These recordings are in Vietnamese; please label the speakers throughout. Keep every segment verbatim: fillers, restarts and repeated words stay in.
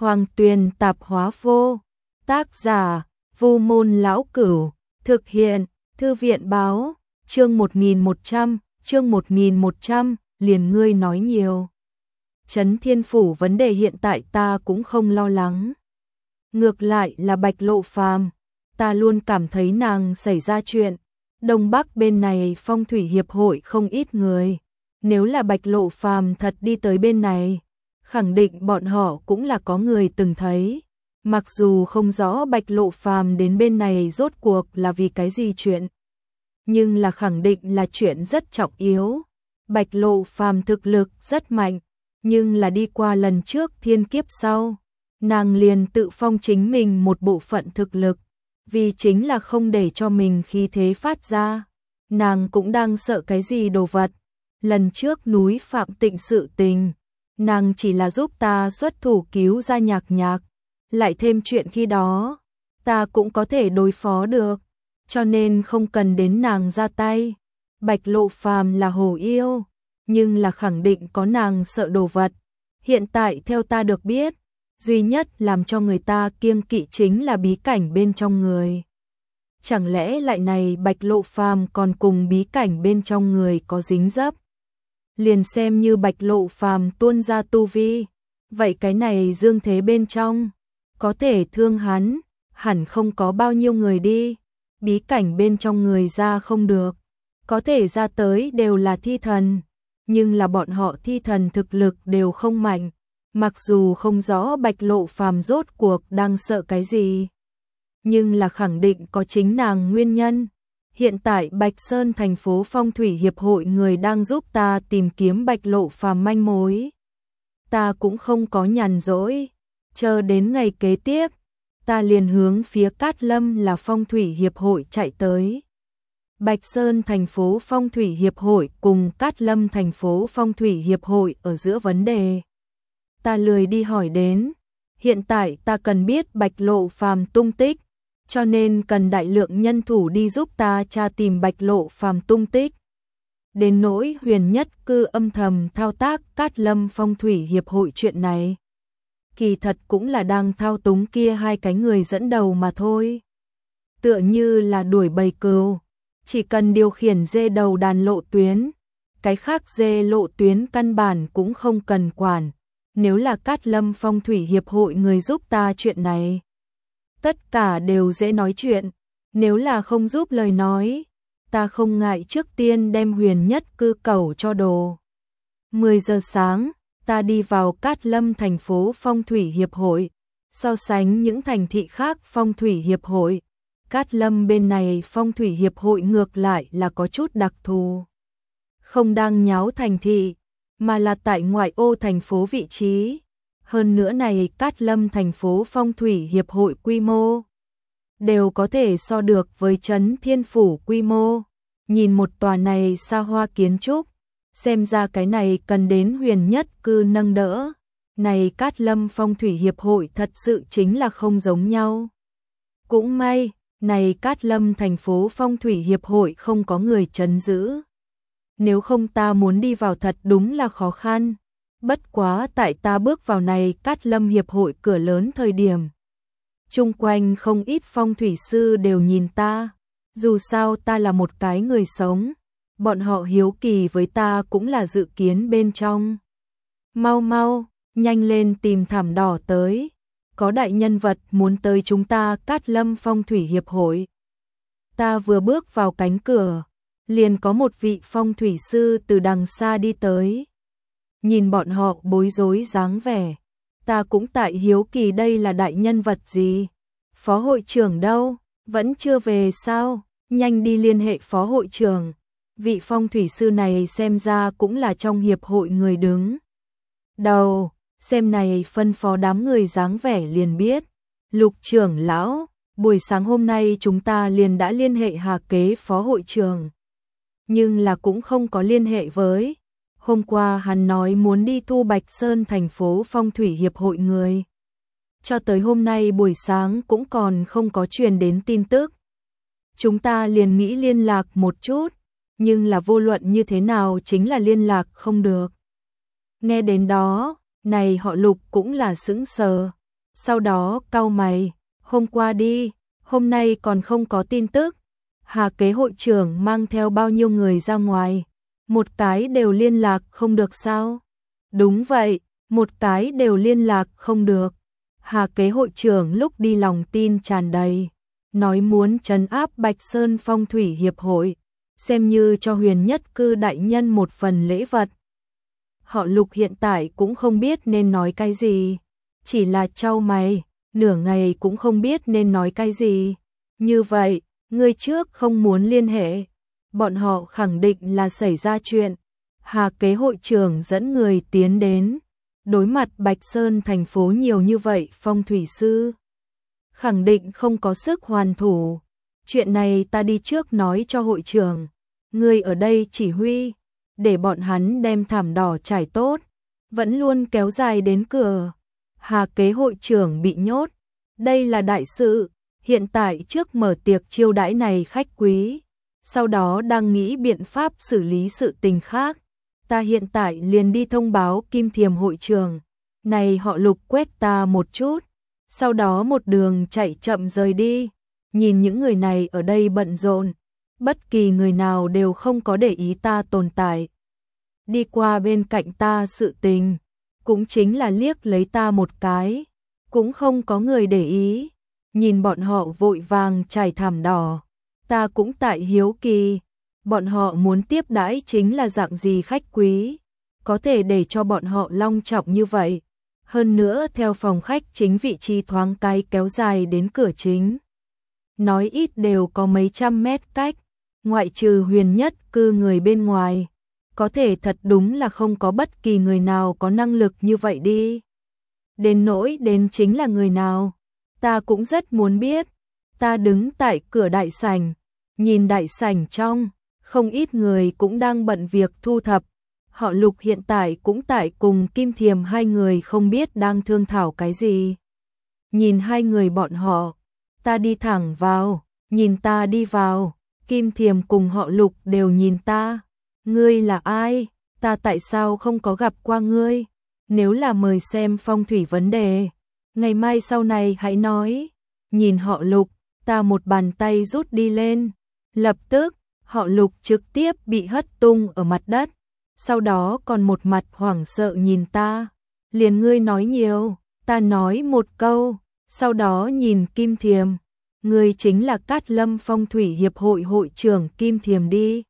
Speaker 1: Hoàng Tuyền tạp hóa vô. Tác giả, Vu Môn Lão Cửu. Thực hiện, Thư viện báo. Chương một nghìn một trăm, chương một nghìn một trăm, liền ngươi nói nhiều. Trấn Thiên Phủ vấn đề hiện tại ta cũng không lo lắng. Ngược lại là Bạch Lộ Phàm, ta luôn cảm thấy nàng xảy ra chuyện. Đông Bắc bên này phong thủy hiệp hội không ít người. Nếu là Bạch Lộ Phàm thật đi tới bên này, khẳng định bọn họ cũng là có người từng thấy. Mặc dù không rõ Bạch Lộ Phàm đến bên này rốt cuộc là vì cái gì chuyện, nhưng là khẳng định là chuyện rất trọng yếu. Bạch Lộ Phàm thực lực rất mạnh, nhưng là đi qua lần trước thiên kiếp sau, nàng liền tự phong chính mình một bộ phận thực lực, vì chính là không để cho mình khí thế phát ra. Nàng cũng đang sợ cái gì đồ vật. Lần trước núi Phạm Tịnh sự tình, nàng chỉ là giúp ta xuất thủ cứu ra Nhạc Nhạc, lại thêm chuyện khi đó, ta cũng có thể đối phó được, cho nên không cần đến nàng ra tay. Bạch Lộ Phàm là hồ yêu, nhưng là khẳng định có nàng sợ đồ vật. Hiện tại theo ta được biết, duy nhất làm cho người ta kiêng kỵ chính là bí cảnh bên trong người. Chẳng lẽ lại này Bạch Lộ Phàm còn cùng bí cảnh bên trong người có dính dấp? Liền xem như Bạch Lộ Phàm tuôn ra tu vi, vậy cái này dương thế bên trong có thể thương hắn, hẳn không có bao nhiêu người đi. Bí cảnh bên trong người ra không được, có thể ra tới đều là thi thần, nhưng là bọn họ thi thần thực lực đều không mạnh. Mặc dù không rõ Bạch Lộ Phàm rốt cuộc đang sợ cái gì, nhưng là khẳng định có chính nàng nguyên nhân. Hiện tại Bạch Sơn thành phố phong thủy hiệp hội người đang giúp ta tìm kiếm Bạch Lộ Phàm manh mối. Ta cũng không có nhàn rỗi, chờ đến ngày kế tiếp, ta liền hướng phía Cát Lâm là phong thủy hiệp hội chạy tới. Bạch Sơn thành phố phong thủy hiệp hội cùng Cát Lâm thành phố phong thủy hiệp hội ở giữa vấn đề, ta lười đi hỏi đến. Hiện tại ta cần biết Bạch Lộ Phàm tung tích, cho nên cần đại lượng nhân thủ đi giúp ta tra tìm Bạch Lộ Phàm tung tích. Đến nỗi Huyền Nhất Cư âm thầm thao tác Cát Lâm phong thủy hiệp hội chuyện này, kỳ thật cũng là đang thao túng kia hai cái người dẫn đầu mà thôi. Tựa như là đuổi bầy cừu, chỉ cần điều khiển dê đầu đàn lộ tuyến, cái khác dê lộ tuyến căn bản cũng không cần quản. Nếu là Cát Lâm phong thủy hiệp hội người giúp ta chuyện này, tất cả đều dễ nói chuyện. Nếu là không giúp lời nói, ta không ngại trước tiên đem Huyền Nhất Cư cẩu cho đồ. mười giờ sáng, ta đi vào Cát Lâm thành phố phong thủy hiệp hội. So sánh những thành thị khác phong thủy hiệp hội, Cát Lâm bên này phong thủy hiệp hội ngược lại là có chút đặc thù. Không đang nháo thành thị, mà là tại ngoại ô thành phố vị trí. Hơn nữa này Cát Lâm thành phố phong thủy hiệp hội quy mô đều có thể so được với Trấn Thiên Phủ quy mô. Nhìn một tòa này xa hoa kiến trúc, xem ra cái này cần đến Huyền Nhất Cư nâng đỡ. Này Cát Lâm phong thủy hiệp hội thật sự chính là không giống nhau. Cũng may, này Cát Lâm thành phố phong thủy hiệp hội không có người trấn giữ. Nếu không ta muốn đi vào thật đúng là khó khăn. Bất quá tại ta bước vào này Cát Lâm hiệp hội cửa lớn thời điểm, chung quanh không ít phong thủy sư đều nhìn ta. Dù sao ta là một cái người sống, bọn họ hiếu kỳ với ta cũng là dự kiến bên trong. Mau mau, nhanh lên tìm thảm đỏ tới. Có đại nhân vật muốn tới chúng ta Cát Lâm phong thủy hiệp hội. Ta vừa bước vào cánh cửa, liền có một vị phong thủy sư từ đằng xa đi tới. Nhìn bọn họ bối rối dáng vẻ, ta cũng tại hiếu kỳ đây là đại nhân vật gì. Phó hội trưởng đâu, vẫn chưa về sao? Nhanh đi liên hệ phó hội trưởng. Vị phong thủy sư này xem ra cũng là trong hiệp hội người đứng đầu, xem này phân phó đám người dáng vẻ liền biết. Lục trưởng lão, buổi sáng hôm nay chúng ta liền đã liên hệ Hà Kế phó hội trưởng, nhưng là cũng không có liên hệ với. Hôm qua hắn nói muốn đi thu Bạch Sơn thành phố phong thủy hiệp hội người, cho tới hôm nay buổi sáng cũng còn không có truyền đến tin tức. Chúng ta liền nghĩ liên lạc một chút, nhưng là vô luận như thế nào chính là liên lạc không được. Nghe đến đó, này họ Lục cũng là sững sờ. sau đó cau mày, hôm qua đi, hôm nay còn không có tin tức. Hà Kế hội trưởng mang theo bao nhiêu người ra ngoài, một cái đều liên lạc không được sao? Đúng vậy, một cái đều liên lạc không được. Hà Kế hội trưởng lúc đi lòng tin tràn đầy, nói muốn trấn áp Bạch Sơn Phong thủy hiệp hội, xem như cho Huyền Nhất Cư đại nhân một phần lễ vật. Họ Lục hiện tại cũng không biết nên nói cái gì, chỉ là chau mày, nửa ngày cũng không biết nên nói cái gì. Như vậy, người trước không muốn liên hệ, bọn họ khẳng định là xảy ra chuyện. Hà Kế hội trưởng dẫn người tiến đến, đối mặt Bạch Sơn thành phố nhiều như vậy phong thủy sư, khẳng định không có sức hoàn thủ. Chuyện này ta đi trước nói cho hội trưởng, người ở đây chỉ huy, để bọn hắn đem thảm đỏ trải tốt, vẫn luôn kéo dài đến cửa. Hà Kế hội trưởng bị nhốt, đây là đại sự, hiện tại trước mở tiệc chiêu đãi này khách quý, sau đó đang nghĩ biện pháp xử lý sự tình khác. Ta hiện tại liền đi thông báo Kim Thiềm hội trưởng, này họ Lục quét ta một chút, sau đó một đường chạy chậm rời đi. Nhìn những người này ở đây bận rộn, bất kỳ người nào đều không có để ý ta tồn tại. Đi qua bên cạnh ta sự tình, cũng chính là liếc lấy ta một cái, cũng không có người để ý. Nhìn bọn họ vội vàng trải thảm đỏ, ta cũng tại hiếu kỳ, bọn họ muốn tiếp đãi chính là dạng gì khách quý, có thể để cho bọn họ long trọng như vậy. Hơn nữa theo phòng khách chính vị trí thoáng cái kéo dài đến cửa chính, nói ít đều có mấy trăm mét cách, ngoại trừ Huyền Nhất Cư người bên ngoài, có thể thật đúng là không có bất kỳ người nào có năng lực như vậy đi. Đến nỗi đến chính là người nào, ta cũng rất muốn biết. Ta đứng tại cửa đại sảnh, nhìn đại sảnh trong, không ít người cũng đang bận việc thu thập. Họ Lục hiện tại cũng tại cùng Kim Thiềm hai người không biết đang thương thảo cái gì. Nhìn hai người bọn họ, ta đi thẳng vào, nhìn ta đi vào, Kim Thiềm cùng họ Lục đều nhìn ta. Ngươi là ai? Ta tại sao không có gặp qua ngươi? Nếu là mời xem phong thủy vấn đề, ngày mai sau này hãy nói. Nhìn họ Lục, ta một bàn tay rút đi lên. Lập tức, họ Lục trực tiếp bị hất tung ở mặt đất. Sau đó còn một mặt hoảng sợ nhìn ta. Liền ngươi nói nhiều, ta nói một câu. Sau đó nhìn Kim Thiềm. Ngươi chính là Cát Lâm Phong thủy hiệp hội hội trưởng Kim Thiềm đi.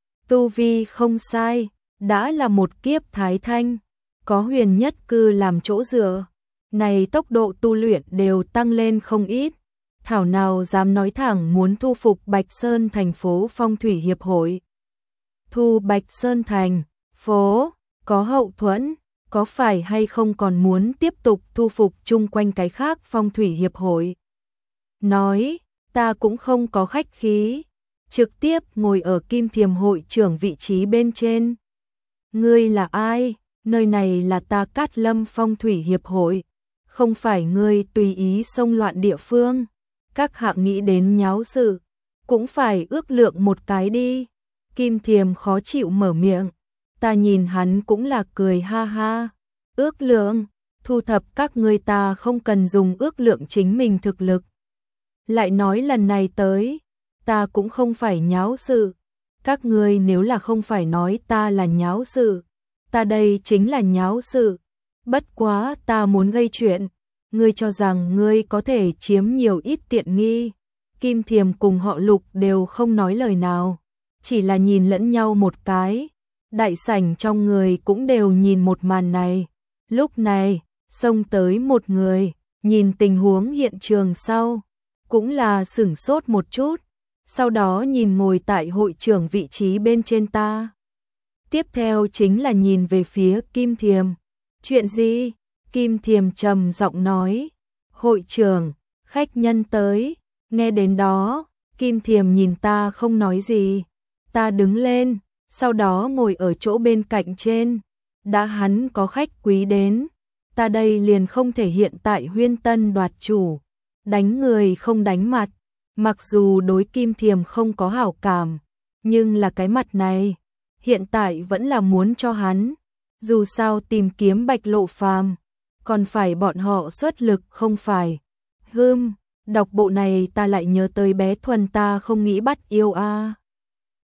Speaker 1: Tu vi không sai, đã là một kiếp thái thanh, có Huyền Nhất Cư làm chỗ dựa, này tốc độ tu luyện đều tăng lên không ít. Thảo nào dám nói thẳng muốn thu phục Bạch Sơn thành phố phong thủy hiệp hội. Thu Bạch Sơn thành phố, có hậu thuẫn, có phải hay không còn muốn tiếp tục thu phục chung quanh cái khác phong thủy hiệp hội. Nói, ta cũng không có khách khí, trực tiếp ngồi ở Kim Thiềm hội trưởng vị trí bên trên. Ngươi là ai? Nơi này là ta Cát Lâm Phong thủy hiệp hội, không phải ngươi tùy ý xông loạn địa phương. Các hạng nghĩ đến nháo sự, cũng phải ước lượng một cái đi. Kim Thiềm khó chịu mở miệng, ta nhìn hắn cũng là cười ha ha. Ước lượng, thu thập các ngươi ta không cần dùng ước lượng chính mình thực lực. Lại nói lần này tới, ta cũng không phải nháo sự. Các ngươi nếu là không phải nói ta là nháo sự, ta đây chính là nháo sự. Bất quá ta muốn gây chuyện, ngươi cho rằng ngươi có thể chiếm nhiều ít tiện nghi. Kim Thiềm cùng họ Lục đều không nói lời nào, chỉ là nhìn lẫn nhau một cái. Đại sảnh trong người cũng đều nhìn một màn này. Lúc này, xông tới một người, nhìn tình huống hiện trường sau, cũng là sửng sốt một chút, sau đó nhìn ngồi tại hội trưởng vị trí bên trên ta. Tiếp theo chính là nhìn về phía Kim Thiềm. Chuyện gì? Kim Thiềm trầm giọng nói. Hội trưởng, khách nhân tới. Nghe đến đó, Kim Thiềm nhìn ta không nói gì. Ta đứng lên, sau đó ngồi ở chỗ bên cạnh trên. Đã hắn có khách quý đến, ta đây liền không thể hiện tại huyên tân đoạt chủ. Đánh người không đánh mặt. Mặc dù đối Kim Thiềm không có hảo cảm, nhưng là cái mặt này, hiện tại vẫn là muốn cho hắn. Dù sao tìm kiếm Bạch Lộ Phàm, còn phải bọn họ xuất lực không phải. Hưm, đọc bộ này ta lại nhớ tới bé Thuần ta không nghĩ bắt yêu a.